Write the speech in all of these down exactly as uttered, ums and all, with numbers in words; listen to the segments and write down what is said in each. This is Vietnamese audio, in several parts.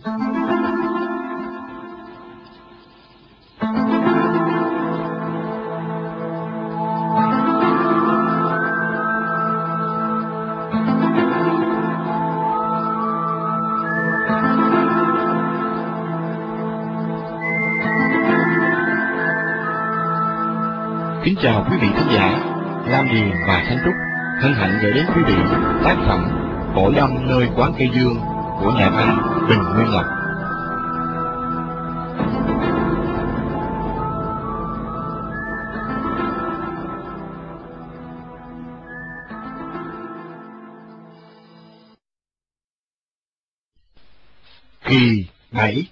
Kính chào quý vị thính giả, Lam Điền và Thanh Trúc hân hạnh gửi đến quý vị tác phẩm Cõi âm nơi quán cây dương của nhà văn Bình Nguyên Lộc. Kỳ bảy.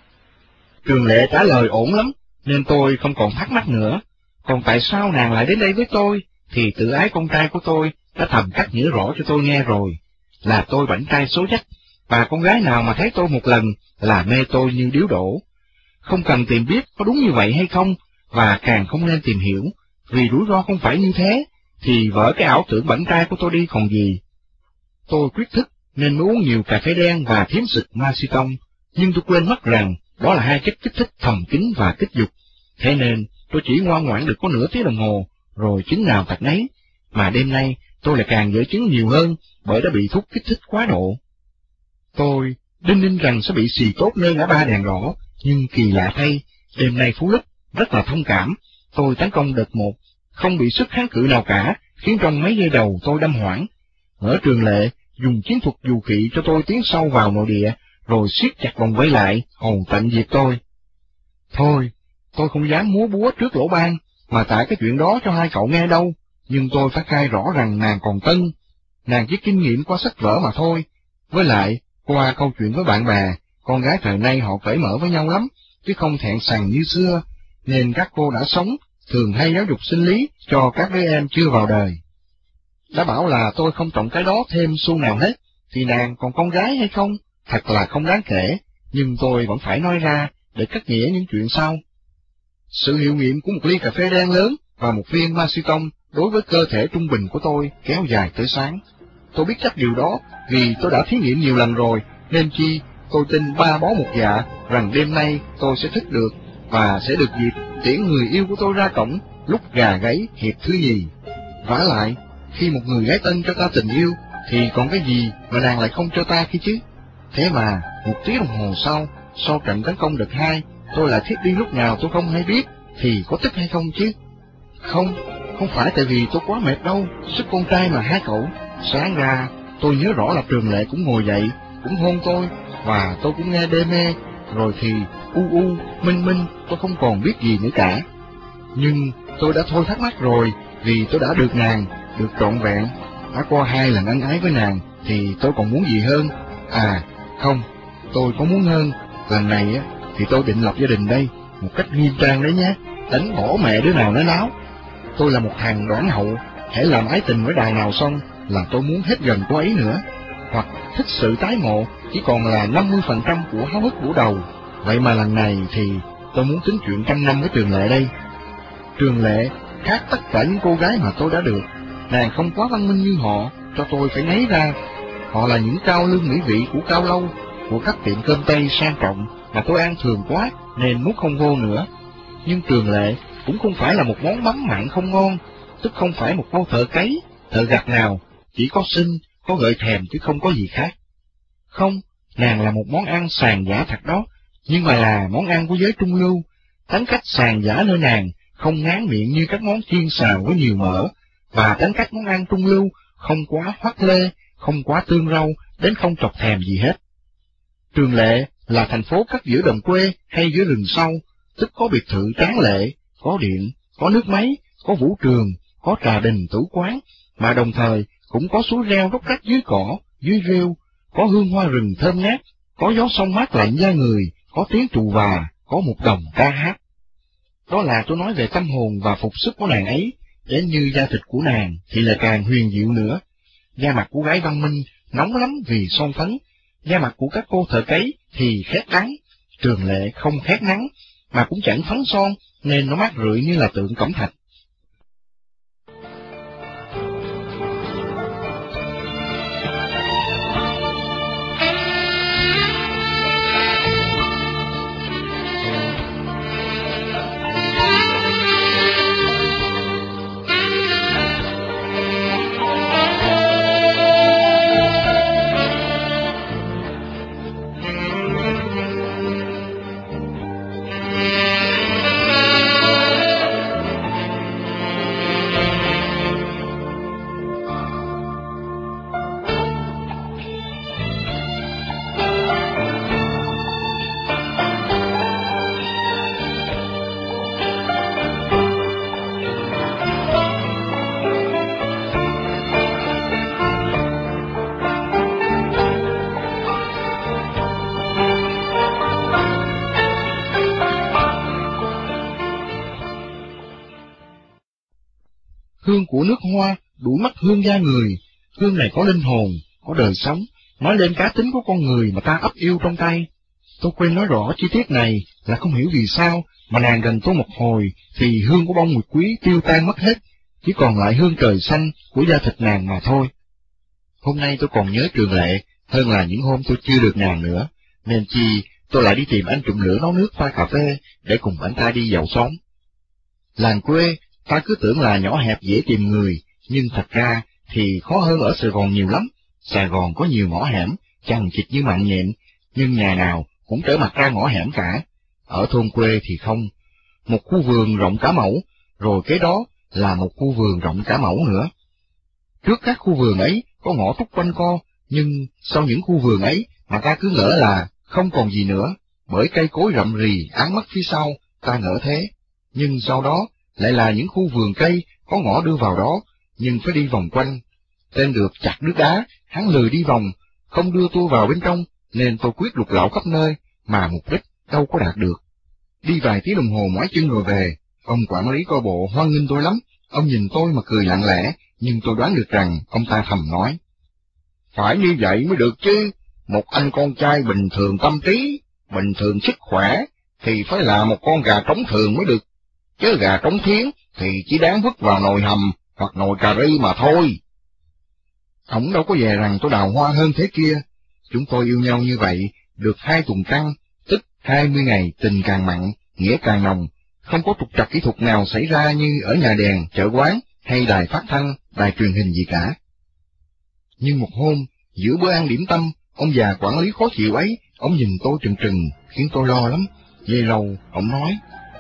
Trường Lệ trả lời ổn lắm, nên tôi không còn thắc mắc nữa. Còn tại sao nàng lại đến đây với tôi, thì tự ái con trai của tôi đã thầm cắt nghĩa rõ cho tôi nghe rồi, là tôi bảnh trai số dách, và con gái nào mà thấy tôi một lần là mê tôi như điếu đổ. Không cần tìm biết có đúng như vậy hay không, và càng không nên tìm hiểu, vì rủi ro không phải như thế, thì vỡ cái ảo tưởng bảnh trai của tôi đi còn gì. Tôi quyết thức nên mới uống nhiều cà phê đen và thiếm xịt macetông, nhưng tôi quên mất rằng đó là hai chất kích thích thầm kín và kích dục, thế nên tôi chỉ ngoan ngoãn được có nửa tiếng đồng hồ, rồi chứng nào tật nấy, mà đêm nay tôi lại càng dở chứng nhiều hơn, bởi đã bị thuốc kích thích quá độ. Tôi đinh ninh rằng sẽ bị xì tốt nơi ngã ba đèn đỏ, nhưng kỳ lạ thay, đêm nay Phú Lích rất là thông cảm, tôi tấn công đợt một, không bị sức kháng cự nào cả, khiến trong mấy giây đầu tôi đâm hoảng. Ở Trường Lệ dùng chiến thuật dù kỵ cho tôi tiến sâu vào nội địa, rồi siết chặt vòng vây lại, hầu tận diệt tôi. Thôi, tôi không dám múa búa trước lỗ ban, mà tại cái chuyện đó cho hai cậu nghe đâu, nhưng tôi phải khai rõ rằng nàng còn tân, nàng chỉ kinh nghiệm qua sách vở mà thôi, với lại, qua câu chuyện với bạn bè, con gái thời nay họ cởi mở với nhau lắm, chứ không thẹn sằng như xưa, nên các cô đã sống, thường hay giáo dục sinh lý cho các đứa em chưa vào đời. Đã bảo là tôi không trọng cái đó thêm xu nào hết, thì nàng còn con gái hay không, thật là không đáng kể, nhưng tôi vẫn phải nói ra, để cắt nghĩa những chuyện sau. Sự hiệu nghiệm của một ly cà phê đen lớn và một viên macetông đối với cơ thể trung bình của tôi kéo dài tới sáng. Tôi biết chắc điều đó vì tôi đã thí nghiệm nhiều lần rồi, nên chi tôi tin ba bó một dạ rằng đêm nay tôi sẽ thức được và sẽ được dịp tiễn người yêu của tôi ra cổng lúc gà gáy hiệp thứ nhì. Vả lại, khi một người gái tân cho ta tình yêu thì còn cái gì mà nàng lại không cho ta khi chứ? Thế mà một tiếng đồng hồ sau, sau trận tấn công đợt hai, tôi lại thiếp đi lúc nào tôi không hay biết, thì có tức hay không chứ? Không, không phải tại vì tôi quá mệt đâu, sức con trai mà hai cậu. Sáng ra, tôi nhớ rõ là Trường Lệ cũng ngồi dậy, cũng hôn tôi, và tôi cũng nghe đê mê, rồi thì u u, minh minh, tôi không còn biết gì nữa cả. Nhưng tôi đã thôi thắc mắc rồi, vì tôi đã được nàng, được trọn vẹn, đã qua hai lần ân ái với nàng, thì tôi còn muốn gì hơn? À, không, tôi có muốn hơn, lần này á, thì tôi định lập gia đình đây, một cách nghiêm trang đấy nhé, đánh bỏ mẹ đứa nào nó náo. Tôi là một thằng đoản hậu, hễ làm ái tình với đài nào xong là tôi muốn hết gần cô ấy nữa, hoặc thích sự tái ngộ chỉ còn là năm mươi phần trăm của háo hức buổi đầu. Vậy mà lần này thì tôi muốn tính chuyện trăm năm với Trường Lệ đây. Trường Lệ khác tất cả những cô gái mà tôi đã được, nàng không quá văn minh như họ, cho tôi phải nấy ra. Họ là những cao lương mỹ vị của cao lâu, của các tiệm cơm Tây sang trọng mà tôi ăn thường quá nên nuốt không vô nữa. Nhưng Trường Lệ cũng không phải là một món mắm mặn không ngon, tức không phải một cô thợ cấy, thợ gặt nào, chỉ có xinh, có gợi thèm chứ không có gì khác. Không, nàng là một món ăn sàn giả thật đó, nhưng mà là món ăn của giới trung lưu. Tính cách sàn giả nơi nàng không ngán miệng như các món chiên xào với nhiều mỡ, và tính cách món ăn trung lưu không quá hoắc lê, không quá tương rau, đến không chọc thèm gì hết. Trường Lệ là thành phố cất giữa đồng quê hay giữa rừng sâu, tức có biệt thự tráng lệ, có điện, có nước máy, có vũ trường, có trà đình tử quán, mà đồng thời cũng có suối reo róc rách dưới cỏ, dưới rêu, có hương hoa rừng thơm ngát, có gió sông mát lạnh da người, có tiếng trù và, có một đồng ca hát. Đó là tôi nói về tâm hồn và phục sức của nàng ấy, đến như da thịt của nàng thì là càng huyền diệu nữa. Da mặt của gái văn minh nóng lắm vì son phấn, da mặt của các cô thợ cấy thì khét đắng. Trường Lệ không khét nắng, mà cũng chẳng phấn son, nên nó mát rượi như là tượng cẩm thạch. hương của nước hoa đuổi mất hương da người, hương này có linh hồn, có đời sống, nói lên cá tính của con người mà ta ấp yêu trong tay. Tôi quên nói rõ chi tiết này là không hiểu vì sao mà nàng gần tôi một hồi thì hương của bông nguyệt quý tiêu tan mất hết, chỉ còn lại hương trời xanh của da thịt nàng mà thôi. Hôm nay tôi còn nhớ Trường Lệ hơn là những hôm tôi chưa được nàng nữa, nên chi tôi lại đi tìm anh Trụng Lửa nấu nước pha cà phê để cùng anh ta đi dạo xóm. Làng quê, ta cứ tưởng là nhỏ hẹp dễ tìm người, nhưng thật ra thì khó hơn ở Sài Gòn nhiều lắm. Sài Gòn có nhiều ngõ hẻm, chằng chịt như mạng nhện, nhưng nhà nào cũng trở mặt ra ngõ hẻm cả. Ở thôn quê thì không, một khu vườn rộng cả mẫu, rồi kế đó là một khu vườn rộng cả mẫu nữa. Trước các khu vườn ấy có ngõ túc quanh co, nhưng sau những khu vườn ấy mà ta cứ ngỡ là không còn gì nữa, bởi cây cối rậm rì áng mắt phía sau, ta ngỡ thế. Nhưng sau đó lại là những khu vườn cây có ngõ đưa vào đó, nhưng phải đi vòng quanh. Tên được chặt đứt đá, hắn lười đi vòng, không đưa tôi vào bên trong, nên tôi quyết lục lạo khắp nơi, mà mục đích đâu có đạt được. Đi vài tiếng đồng hồ mỏi chân rồi về, ông quản lý coi bộ hoan nghênh tôi lắm, ông nhìn tôi mà cười lặng lẽ, nhưng tôi đoán được rằng ông ta thầm nói. Phải như vậy mới được chứ, một anh con trai bình thường tâm trí, bình thường sức khỏe, thì phải là một con gà trống thường mới được, chứ gà trống thiến thì chỉ đáng vứt vào nồi hầm hoặc nồi cà ri mà thôi. Ông đâu có về rằng tôi đào hoa hơn thế kia. Chúng tôi yêu nhau như vậy, được hai tuần trăng, tức hai mươi ngày tình càng mặn, nghĩa càng nồng, không có trục trặc kỹ thuật nào xảy ra như ở nhà đèn, chợ quán, hay đài phát thanh, đài truyền hình gì cả. Nhưng một hôm, giữa bữa ăn điểm tâm, ông già quản lý khó chịu ấy, ông nhìn tôi trừng trừng, khiến tôi lo lắm. Về lâu, ông nói,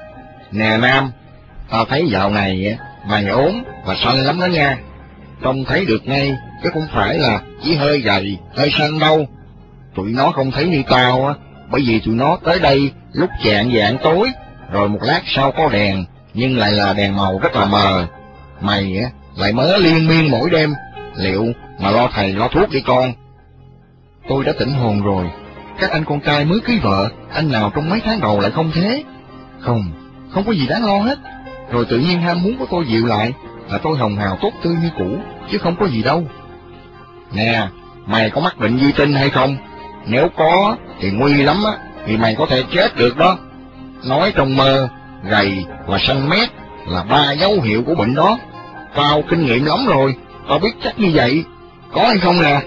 nè Nam, tao thấy dạo này mày ốm và xanh lắm đó nha. Trông thấy được ngay, chứ không phải là chỉ hơi gầy, hơi xanh đâu. Tụi nó không thấy như tao á, bởi vì tụi nó tới đây lúc chạng vạng tối, rồi một lát sau có đèn, nhưng lại là đèn màu rất là mờ. Mày á, lại mớ liên miên mỗi đêm, liệu mà lo thầy lo thuốc đi con. Tôi đã tỉnh hồn rồi, các anh con trai mới cưới vợ, anh nào trong mấy tháng đầu lại không thế? Không, không có gì đáng lo hết. Rồi tự nhiên ham muốn của tôi dịu lại, là tôi hồng hào tốt tươi như cũ, chứ không có gì đâu. Nè, mày có mắc bệnh vi tinh hay không? Nếu có, thì nguy lắm á, vì mày có thể chết được đó. Nói trong mơ, gầy và xanh mét là ba dấu hiệu của bệnh đó. Tao kinh nghiệm lắm rồi, tao biết chắc như vậy. Có hay không nè?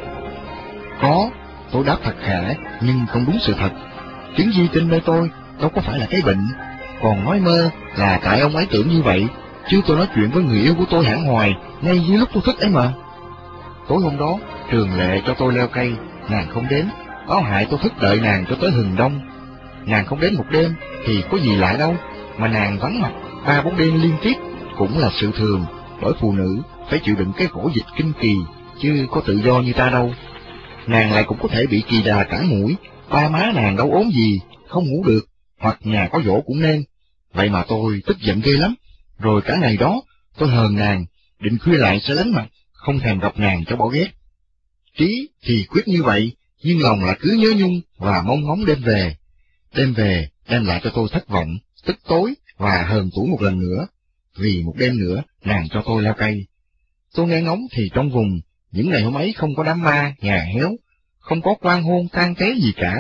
Có, tôi đáp thật khẽ, nhưng không đúng sự thật. Chứng vi tinh nơi tôi đâu có phải là cái bệnh. Còn nói mơ là tại ông ấy tưởng như vậy, chứ tôi nói chuyện với người yêu của tôi hẳn hoài, ngay dưới lúc tôi thức ấy mà. Tối hôm đó, Trường Lệ cho tôi leo cây, nàng không đến, báo hại tôi thức đợi nàng cho tới hừng đông. Nàng không đến một đêm thì có gì lạ đâu, mà nàng vắng mặt ba bốn đêm liên tiếp cũng là sự thường, bởi phụ nữ phải chịu đựng cái khổ dịch kinh kỳ, chứ có tự do như ta đâu. Nàng lại cũng có thể bị kỳ đà cắn mũi, ba má nàng đâu ốm gì, không ngủ được, hoặc nhà có dỗ cũng nên. Vậy mà tôi tức giận ghê lắm, rồi cả ngày đó tôi hờn nàng, định khuya lại sẽ lánh mặt, không thèm gặp nàng cho bỏ ghét. Trí thì quyết như vậy, nhưng lòng là cứ nhớ nhung và mong ngóng đêm về. Đêm về đem lại cho tôi thất vọng, tức tối và hờn tủi một lần nữa, vì một đêm nữa nàng cho tôi leo cây. Tôi nghe ngóng thì trong vùng, những ngày hôm ấy không có đám ma, nhà héo, không có quan hôn tang té gì cả.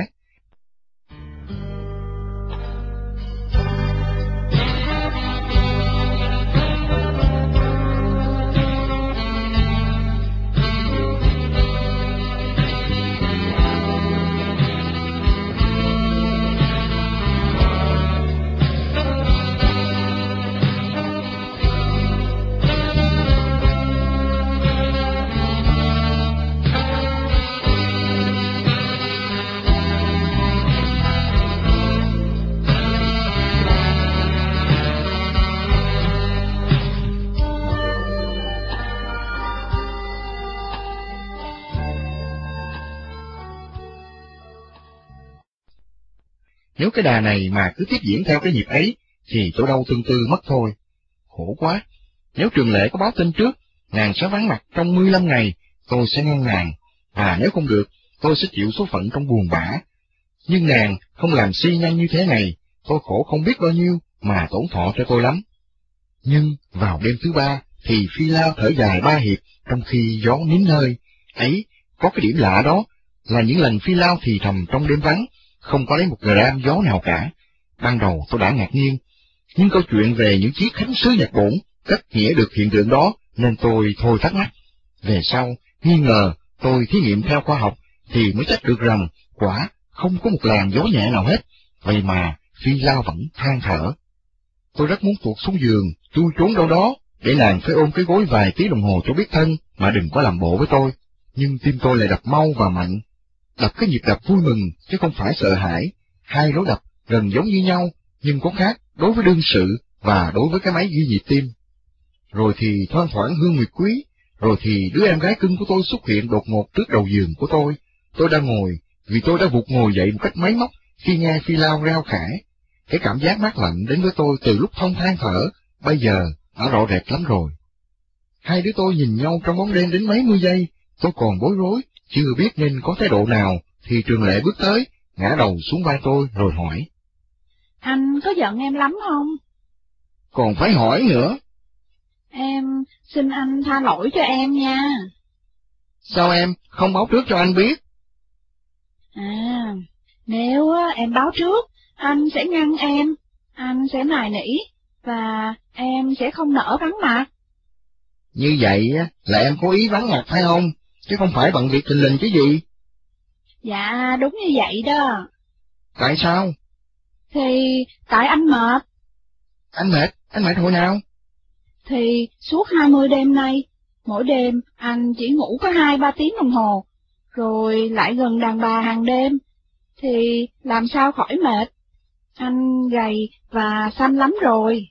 Nếu cái đà này mà cứ tiếp diễn theo cái nhịp ấy, thì tôi đau tương tư mất thôi. Khổ quá, nếu Trường Lệ có báo tin trước, nàng sẽ vắng mặt trong mười lăm ngày, tôi sẽ ngăn nàng, và nếu không được, tôi sẽ chịu số phận trong buồn bã. Nhưng nàng không làm si nhanh như thế này, tôi khổ không biết bao nhiêu, mà tổn thọ cho tôi lắm. Nhưng vào đêm thứ ba thì Phi Lao thở dài ba hiệp trong khi gió nín hơi. Ấy, có cái điểm lạ đó, là những lần Phi Lao thì thầm trong đêm vắng, không có lấy một gram gió nào cả. Ban đầu tôi đã ngạc nhiên, nhưng câu chuyện về những chiếc khánh sứ Nhật Bổn cắt nghĩa được hiện tượng đó, nên tôi thôi thắc mắc. Về sau, nghi ngờ, tôi thí nghiệm theo khoa học, thì mới chắc được rằng, quả, không có một làn gió nhẹ nào hết, vậy mà Phi Lao vẫn than thở. Tôi rất muốn tuột xuống giường, chui trốn đâu đó, để nàng phải ôm cái gối vài tiếng đồng hồ cho biết thân, mà đừng có làm bộ với tôi. Nhưng tim tôi lại đập mau và mạnh, đập cái nhịp đập vui mừng, chứ không phải sợ hãi. Hai lối đập gần giống như nhau, nhưng có khác đối với đương sự và đối với cái máy ghi nhịp tim. Rồi thì thoang thoảng hương nguyệt quý, rồi thì đứa em gái cưng của tôi xuất hiện đột ngột trước đầu giường của tôi. Tôi đang ngồi, vì tôi đã vụt ngồi dậy một cách máy móc khi nghe Phi Lao reo khẽ. Cái cảm giác mát lạnh đến với tôi từ lúc thông than thở, bây giờ đã rõ rệt lắm rồi. Hai đứa tôi nhìn nhau trong bóng đêm đến mấy mươi giây, tôi còn bối rối, chưa biết nên có thái độ nào, thì Trường Lệ bước tới, ngã đầu xuống vai tôi rồi hỏi. Anh có giận em lắm không? Còn phải hỏi nữa. Em xin anh tha lỗi cho em nha. Sao em không báo trước cho anh biết? À, nếu em báo trước, anh sẽ ngăn em, anh sẽ nài nỉ, và em sẽ không nỡ vắng mặt. Như vậy là em có ý vắng mặt phải không? Chứ không phải bận việc thình lình chứ gì? Dạ, đúng như vậy đó. Tại sao? Thì tại anh mệt. Anh mệt? Anh mệt hồi nào? Thì suốt hai mươi đêm nay, mỗi đêm anh chỉ ngủ có hai ba tiếng đồng hồ, rồi lại gần đàn bà hàng đêm, thì làm sao khỏi mệt? Anh gầy và xanh lắm rồi.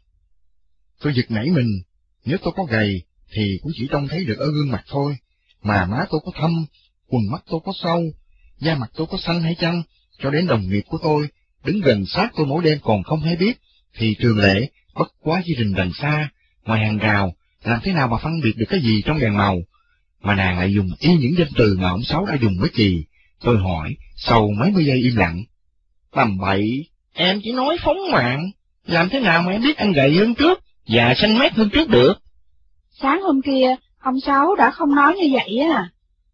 Tôi giật nảy mình, nếu tôi có gầy thì cũng chỉ trông thấy được ở gương mặt thôi, mà má tôi có thâm, quần mắt tôi có sâu, da mặt tôi có xanh hay chăng, cho đến đồng nghiệp của tôi, đứng gần sát tôi mỗi đêm còn không hay biết, thì Trường Lệ, bất quá di rình đằng xa, ngoài hàng rào, làm thế nào mà phân biệt được cái gì trong đèn màu, mà nàng lại dùng y những danh từ mà ông Sáu đã dùng với Kỳ. Tôi hỏi, sau mấy mươi giây im lặng. Tầm bậy, em chỉ nói phóng mạng, làm thế nào mà em biết anh gầy hơn trước, và xanh mét hơn trước được? Sáng hôm kia, ông Sáu đã không nói như vậy à,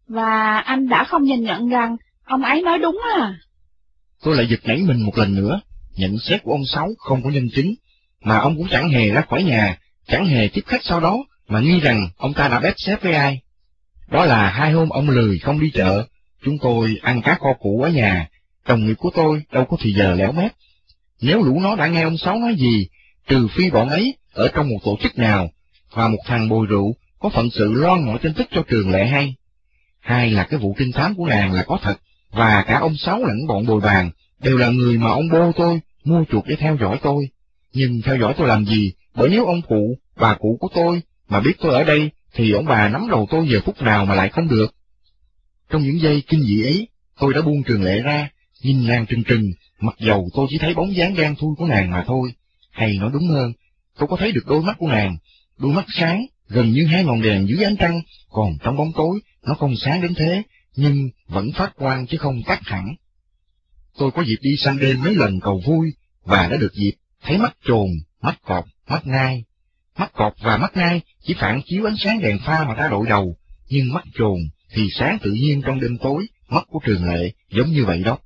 và anh đã không nhìn nhận rằng ông ấy nói đúng à. Tôi lại giật nảy mình một lần nữa, nhận xét của ông Sáu không có nhân chứng, mà ông cũng chẳng hề ra khỏi nhà, chẳng hề tiếp khách sau đó, mà nghi rằng ông ta đã bếp xếp với ai. Đó là hai hôm ông lười không đi chợ, chúng tôi ăn cá kho củ ở nhà, đồng nghiệp của tôi đâu có thì giờ léo mép. Nếu lũ nó đã nghe ông Sáu nói gì, trừ phi bọn ấy ở trong một tổ chức nào, và một thằng bồi rượu có phận sự loan mọi tin tức cho Trường Lệ hay. Hai là cái vụ trinh thám của nàng là có thật, và cả ông Sáu lẫn bọn bồi bàn đều là người mà ông bô tôi mua chuộc để theo dõi tôi. Nhưng theo dõi tôi làm gì, bởi nếu ông cụ, bà cụ của tôi mà biết tôi ở đây, thì ông bà nắm đầu tôi giờ phút nào mà lại không được. Trong những giây kinh dị ấy, tôi đã buông Trường Lệ ra, nhìn nàng trừng trừng, mặc dầu tôi chỉ thấy bóng dáng đen thui của nàng mà thôi. Hay nói đúng hơn, tôi có thấy được đôi mắt của nàng, đôi mắt sáng, gần như hai ngọn đèn dưới ánh trăng, còn trong bóng tối, nó không sáng đến thế, nhưng vẫn phát quang chứ không tắt hẳn. Tôi có dịp đi săn đêm mấy lần cầu vui, và đã được dịp thấy mắt trồn, mắt cọp, mắt nai. Mắt cọp và mắt nai chỉ phản chiếu ánh sáng đèn pha mà ta đội đầu, nhưng mắt trồn thì sáng tự nhiên trong đêm tối, mắt của Trường Lệ giống như vậy đó.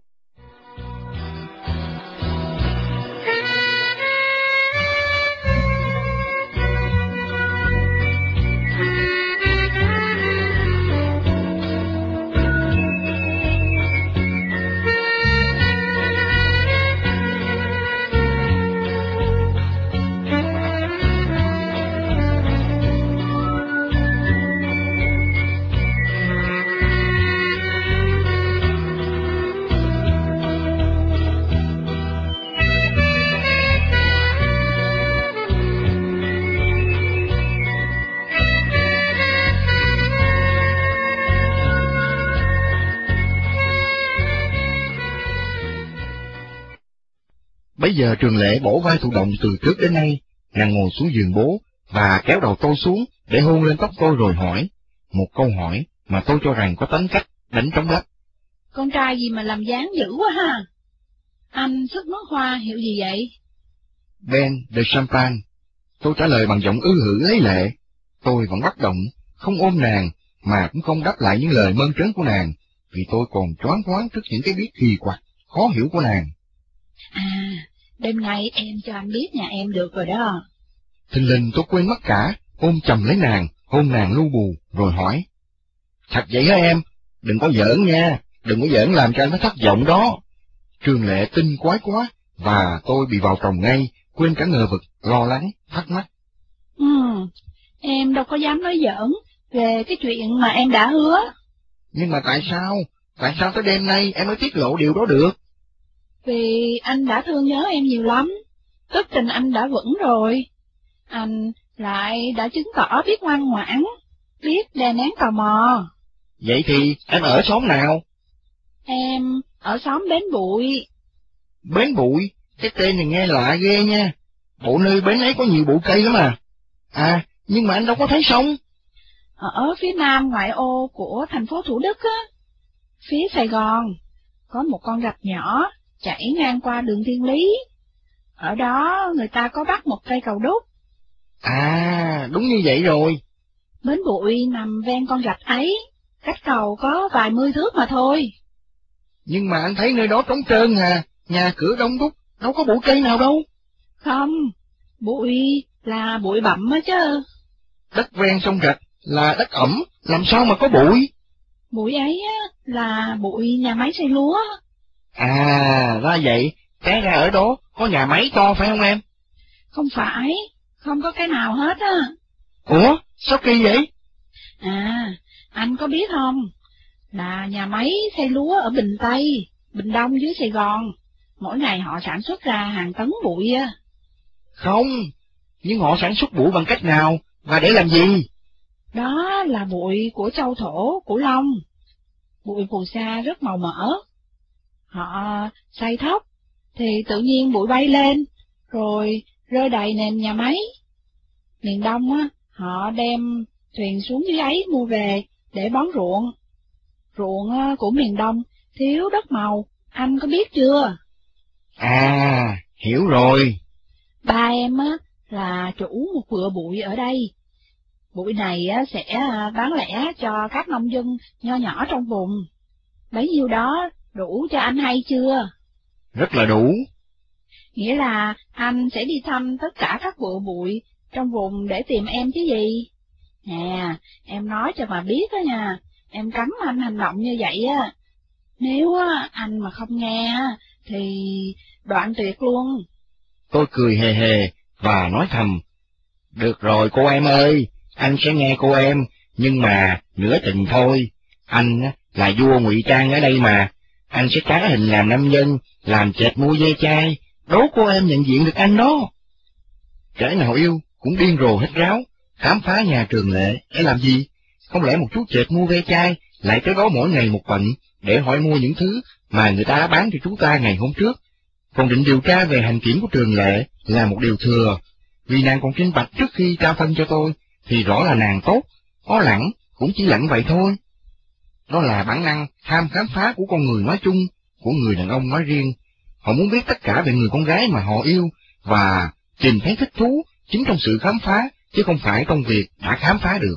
Bây giờ Trường Lệ bổ vai thụ động từ trước đến nay, nàng ngồi xuống giường bố, và kéo đầu tôi xuống, để hôn lên tóc tôi rồi hỏi, một câu hỏi mà tôi cho rằng có tính cách đánh trống lắp. Con trai gì mà làm dáng dữ quá ha? Anh sức nước hoa hiệu gì vậy? Ben de Champagne. Tôi trả lời bằng giọng ư hử lấy lệ, Tôi vẫn bất động, không ôm nàng, mà cũng không đáp lại những lời mơn trớn của nàng, vì tôi còn choáng váng trước những cái biết kỳ quặc, khó hiểu của nàng. À, đêm nay em cho anh biết nhà em được rồi đó. Thình lình tôi quên mất cả, ôm chầm lấy nàng, hôn nàng lu bù, rồi hỏi. Thật vậy hả em? Đừng có giỡn nha, đừng có giỡn làm cho anh phải thất vọng đó. Trường Lệ tinh quái quá, và tôi bị vào chồng ngay, quên cả ngờ vực, lo lắng, thắc mắc. Ừ, em đâu có dám nói giỡn về cái chuyện mà em đã hứa. Nhưng mà tại sao? Tại sao tới đêm nay em mới tiết lộ điều đó được? Vì anh đã thương nhớ em nhiều lắm, tức tình anh đã vững rồi. Anh lại đã chứng tỏ biết ngoan ngoãn, biết đè nén tò mò. Vậy thì em ở xóm nào? Em ở xóm Bến Bụi. Bến Bụi? Cái tên này nghe lạ ghê nha. Bộ nơi bến ấy có nhiều bụi cây lắm à. À, nhưng mà anh đâu có thấy sông. Ở phía nam ngoại ô của thành phố Thủ Đức á, phía Sài Gòn, có một con rạch nhỏ chảy ngang qua đường Thiên Lý. Ở đó người ta có bắt một cây cầu đúc. À, đúng như vậy rồi. Bến Bụi nằm ven con rạch ấy, cách cầu có vài mươi thước mà thôi. Nhưng mà anh thấy nơi đó trống trơn à, nhà cửa đông đúc, đâu có bụi cây nào đâu. Không, bụi là bụi bặm á chứ. Đất ven sông rạch là đất ẩm, làm sao mà có bụi? Bụi ấy á là bụi nhà máy xây lúa. À, ra vậy, té ra ở đó có nhà máy to phải không em? Không phải, không có cái nào hết á. Ủa, sao kỳ vậy? À, anh có biết không, là nhà máy xây lúa ở Bình Tây, Bình Đông dưới Sài Gòn, mỗi ngày họ sản xuất ra hàng tấn bụi á. Không, nhưng họ sản xuất bụi bằng cách nào, và để làm gì? Đó là bụi của châu thổ, Cửu Long. Bụi phù sa rất màu mỡ. Họ xay thóc, thì tự nhiên bụi bay lên, rồi rơi đầy nền nhà máy. Miền Đông á, họ đem thuyền xuống dưới ấy mua về để bón ruộng. Ruộng của miền Đông thiếu đất màu, anh có biết chưa? À, hiểu rồi. Ba em á là chủ một vựa bụi ở đây. Bụi này á sẽ bán lẻ cho các nông dân nho nhỏ trong vùng. Bấy nhiêu đó đủ cho anh hay chưa? Rất là đủ. Nghĩa là anh sẽ đi thăm tất cả các vựa bụi trong vùng để tìm em chứ gì? Nè, em nói cho mà biết đó nha, em cấm anh hành động như vậy á. Nếu á anh mà không nghe thì đoạn tuyệt luôn. Tôi cười hề hề và nói thầm. Được rồi cô em ơi, anh sẽ nghe cô em, nhưng mà nửa tình thôi. Anh là vua ngụy trang ở đây mà, anh sẽ trá hình làm nam nhân, làm chệch mua ve chai, đố cô em nhận diện được anh đó. Kẻ nào yêu cũng điên rồ hết ráo, khám phá nhà Trường Lệ để làm gì? Không lẽ một chú chệch mua ve chai lại tới đó mỗi ngày một bệnh để hỏi mua những thứ mà người ta đã bán cho chúng ta ngày hôm trước? Còn định điều tra về hành kiểm của Trường Lệ là một điều thừa, vì nàng còn trình bạch trước khi trao phân cho tôi, thì rõ là nàng tốt, có lẳng cũng chỉ lẳng vậy thôi. Đó là bản năng tham khám phá của con người nói chung, của người đàn ông nói riêng. Họ muốn biết tất cả về người con gái mà họ yêu, và tìm thấy thích thú chính trong sự khám phá, chứ không phải trong việc đã khám phá được.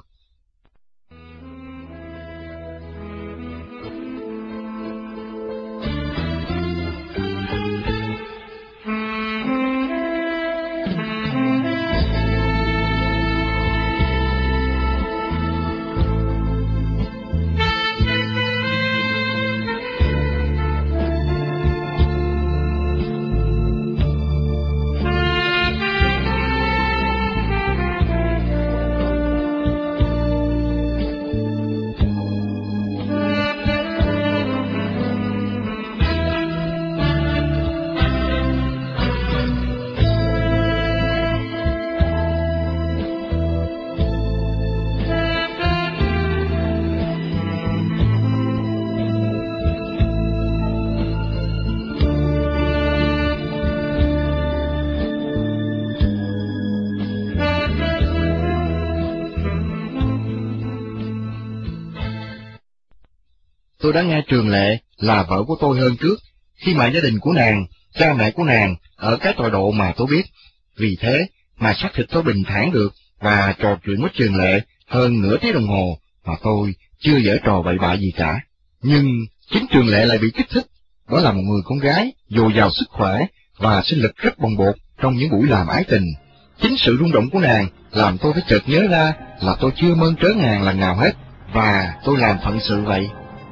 Tôi đã nghe Trường Lệ là vợ của tôi hơn trước, khi mà gia đình của nàng, cha mẹ của nàng ở cái tọa độ mà tôi biết. Vì thế mà xác thịt tôi bình thản được và trò chuyện với Trường Lệ hơn nửa tiếng đồng hồ mà tôi chưa giở trò bậy bạ gì cả. Nhưng chính Trường Lệ lại bị kích thích. Đó là một người con gái dồi dào sức khỏe và sinh lực rất bồng bột trong những buổi làm ái tình. Chính sự rung động của nàng làm tôi phải chợt nhớ ra là tôi chưa mơn trớn nàng lần nào hết, và tôi làm phận sự vậy.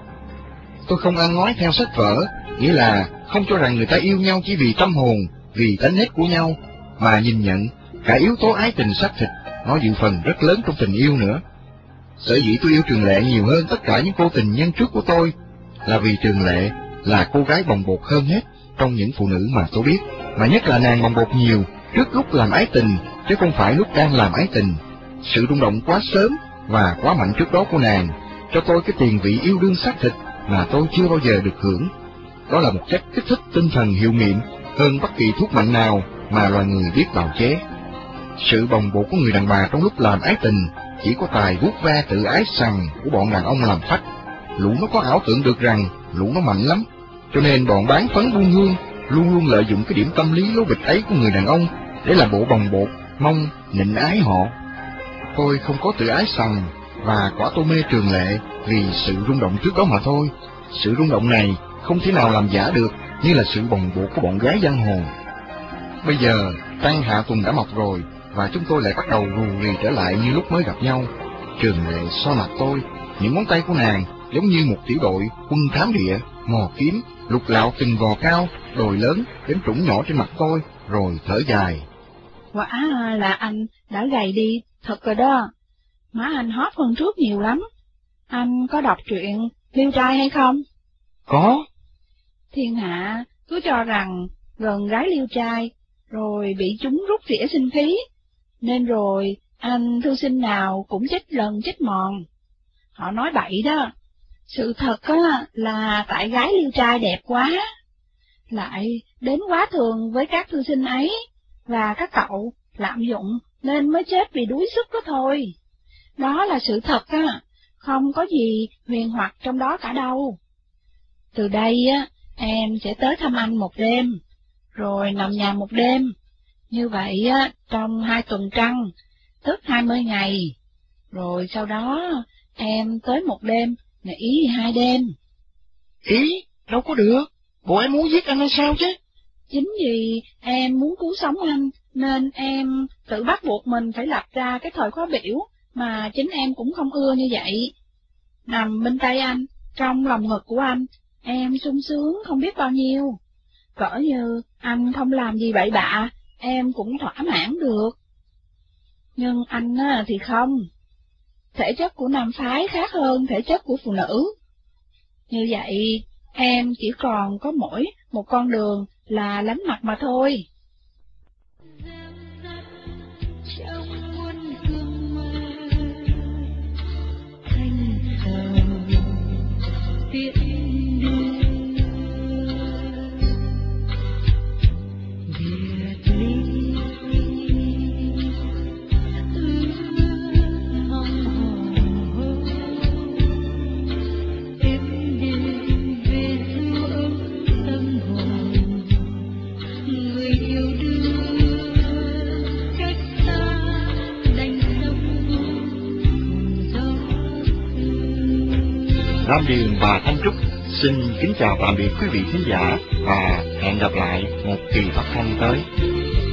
Tôi không ăn nói theo sách vở, nghĩa là không cho rằng người ta yêu nhau chỉ vì tâm hồn, vì tánh nết của nhau, mà nhìn nhận cả yếu tố ái tình xác thịt, nó dự phần rất lớn trong tình yêu nữa. Sở dĩ tôi yêu Trường Lệ nhiều hơn tất cả những cô tình nhân trước của tôi, là vì Trường Lệ là cô gái bồng bột hơn hết trong những phụ nữ mà tôi biết, mà nhất là nàng bồng bột nhiều trước lúc làm ái tình, chứ không phải lúc đang làm ái tình. Sự rung động quá sớm và quá mạnh trước đó của nàng, cho tôi cái tiền vị yêu đương xác thịt mà tôi chưa bao giờ được hưởng. Đó là một chất kích thích tinh thần hiệu nghiệm hơn bất kỳ thuốc mạnh nào mà loài người biết bào chế. Sự bồng bột của người đàn bà trong lúc làm ái tình chỉ có tài vuốt ve tự ái sằng của bọn đàn ông làm phách. Lũ nó có ảo tưởng được rằng lũ nó mạnh lắm, cho nên bọn bán phấn buôn hương luôn luôn lợi dụng cái điểm tâm lý lố bịch ấy của người đàn ông để làm bộ bồng bột, mong nịnh ái họ. Tôi không có tự ái sằng, và quả tôi mê Trường Lệ vì sự rung động trước đó mà thôi. Sự rung động này không thể nào làm giả được như là sự bồng bột của bọn gái giang hồ. Bây giờ trăng hạ tuần đã mọc rồi, và chúng tôi lại bắt đầu rù rì trở lại như lúc mới gặp nhau. Trường Lệ so mặt tôi, những ngón tay của nàng giống như một tiểu đội quân thám địa, mò kiếm, lục lạo từng gò cao, đồi lớn đến trũng nhỏ trên mặt tôi, rồi thở dài. Quả là anh đã gầy đi, thật rồi đó. Má anh hot hơn trước nhiều lắm. Anh có đọc truyện Liêu Trai hay không? Có. Thiên hạ cứ cho rằng gần gái liêu trai, rồi bị chúng rút rỉa sinh khí, nên rồi anh thư sinh nào cũng chết lần chết mòn. Họ nói bậy đó. Sự thật á là tại gái liêu trai đẹp quá, lại đến quá thường với các thư sinh ấy, và các cậu lạm dụng nên mới chết vì đuối sức đó thôi. Đó là sự thật á, không có gì huyền hoặc trong đó cả đâu. Từ đây á, em sẽ tới thăm anh một đêm, rồi nằm nhà một đêm. Như vậy á, trong hai tuần trăng, tức hai mươi ngày. Rồi sau đó em tới một đêm, nghỉ hai đêm. Ý, đâu có được, bộ em muốn giết anh hay sao chứ? Chính vì em muốn cứu sống anh, nên em tự bắt buộc mình phải lập ra cái thời khóa biểu mà chính em cũng không ưa như vậy. Nằm bên tay anh, trong lòng ngực của anh, em sung sướng không biết bao nhiêu. Cỡ như anh không làm gì bậy bạ, em cũng thỏa mãn được. Nhưng anh thì không. Thể chất của nam phái khác hơn thể chất của phụ nữ. Như vậy, em chỉ còn có mỗi một con đường là lánh mặt mà thôi. Lam Điền và Thanh Trúc xin kính chào tạm biệt quý vị khán giả, và hẹn gặp lại một kỳ phát thanh tới.